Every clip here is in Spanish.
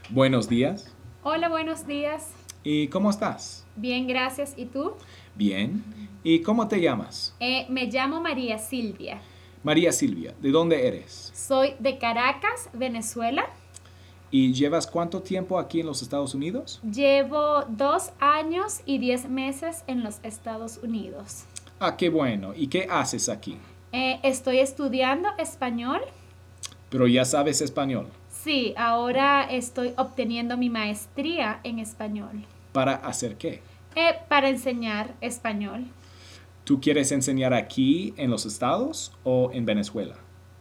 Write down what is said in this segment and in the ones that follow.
Buenos días. Hola, buenos días. ¿Y cómo estás? Bien, gracias. ¿Y tú? Bien. ¿Y cómo te llamas? Me llamo María Silvia. María Silvia. ¿De dónde eres? Soy de Caracas, Venezuela. ¿Y llevas cuánto tiempo aquí en los Estados Unidos? Llevo 2 años y 10 meses en los Estados Unidos. Ah, qué bueno. ¿Y qué haces aquí? Estoy estudiando español. Pero ya sabes español. Sí, ahora estoy obteniendo mi maestría en español. ¿Para hacer qué? Para enseñar español. ¿Tú quieres enseñar aquí en los Estados o en Venezuela?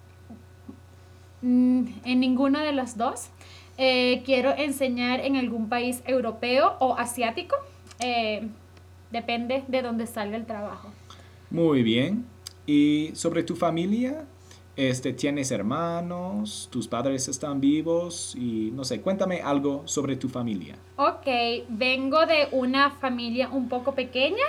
En ninguno de los dos. Quiero enseñar en algún país europeo o asiático. Eh, Depende de dónde salga el trabajo. Muy bien. ¿Y sobre tu familia? ¿Tienes hermanos? ¿Tus padres están vivos? Y no sé, cuéntame algo sobre tu familia. Ok, vengo de una familia un poco pequeña.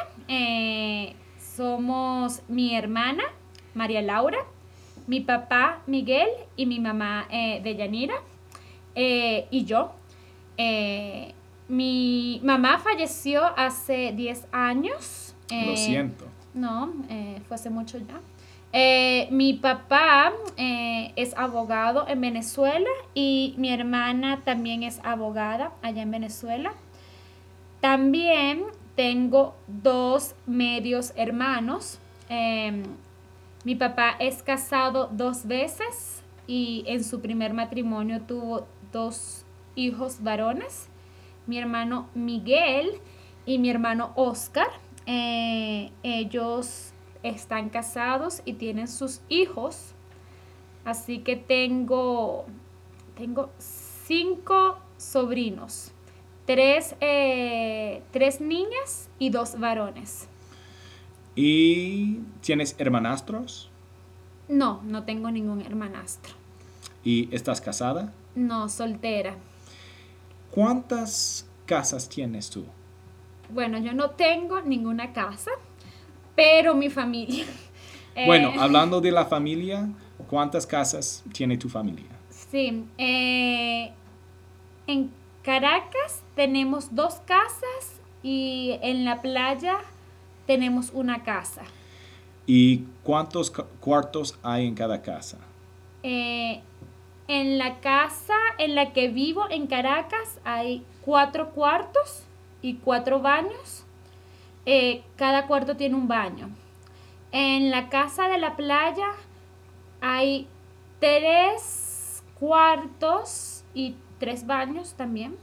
Somos mi hermana, María Laura, mi papá, Miguel, y mi mamá, Deyanira, y yo. Eh, Mi mamá falleció hace 10 años. Lo siento. No, fue hace mucho ya. Mi papá es abogado en Venezuela y mi hermana también es abogada allá en Venezuela. También tengo dos medios hermanos. Mi papá es casado 2 veces y en su primer matrimonio tuvo 2 hijos varones, mi hermano Miguel y mi hermano Oscar. Ellos están casados y tienen sus hijos. Así que tengo 5 sobrinos. Tres niñas y 2 varones. ¿Y tienes hermanastros? No, no tengo ningún hermanastro. ¿Y estás casada? No, soltera. ¿Cuántas casas tienes tú? Bueno, yo no tengo ninguna casa, pero mi familia. Bueno, Eh, hablando de la familia, ¿cuántas casas tiene tu familia? sí, en Caracas tenemos 2 casas y en la playa tenemos una casa. ¿Y cuántos cuartos hay en cada casa? Eh, en la casa en la que vivo en Caracas hay 4 cuartos y 4 baños. Cada cuarto tiene un baño. En la casa de la playa hay 3 cuartos y 3 baños también.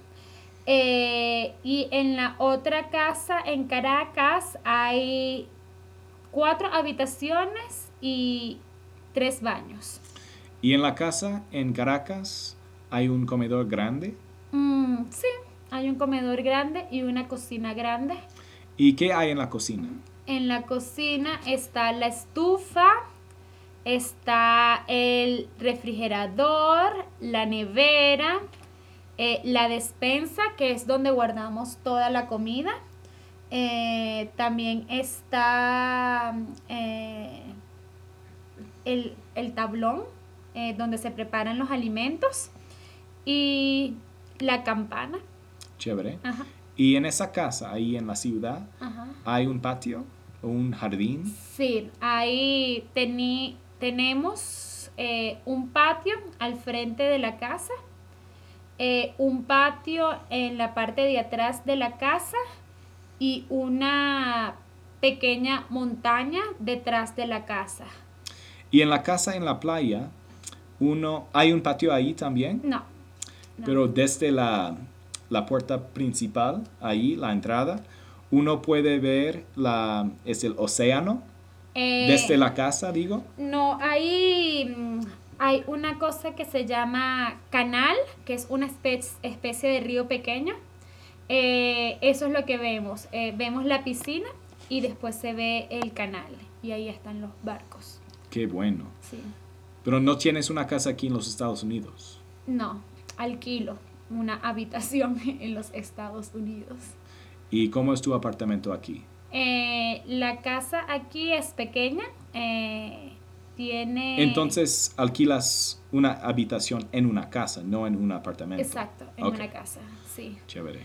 Y en la otra casa en Caracas hay 4 habitaciones y 3 baños. ¿Y en la casa en Caracas hay un comedor grande? Sí, hay un comedor grande y una cocina grande. ¿Y qué hay en la cocina? En la cocina está la estufa, está el refrigerador, la nevera, la despensa, que es donde guardamos toda la comida. También está el tablón, donde se preparan los alimentos. Y la campana. Chévere. Ajá, ¿Y en esa casa, ahí en la ciudad, ajá. hay un patio o un jardín? Sí, ahí tenemos un patio al frente de la casa, un patio en la parte de atrás de la casa y una pequeña montaña detrás de la casa. ¿Y en la casa en la playa, hay un patio ahí también? No, no. Pero desde la puerta principal, ahí, la entrada, uno puede ver es el océano, desde Eh, la casa, digo. no, hay una cosa que se llama canal, que es una especie de río pequeño. Eso es lo que vemos. Vemos la piscina y después se ve el canal. Y ahí están los barcos. Qué bueno. Sí. Pero no tienes una casa aquí en los Estados Unidos. No, alquilo una habitación en los Estados Unidos. ¿Y cómo es tu apartamento aquí? La casa aquí es pequeña. tiene... Entonces, alquilas una habitación en una casa, no en un apartamento. Exacto, en Ok, una casa, sí. chévere.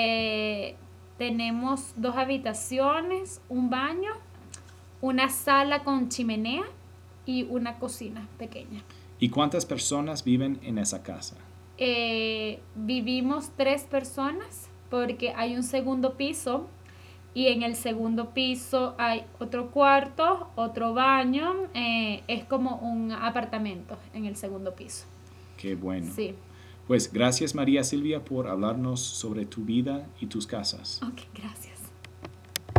Tenemos 2 habitaciones, un baño, una sala con chimenea y una cocina pequeña. ¿Y cuántas personas viven en esa casa? Vivimos 3 personas porque hay un segundo piso y en el segundo piso hay otro cuarto, otro baño, es como un apartamento en el segundo piso. Qué bueno. Sí. Pues gracias María Silvia por hablarnos sobre tu vida y tus casas. Ok, gracias.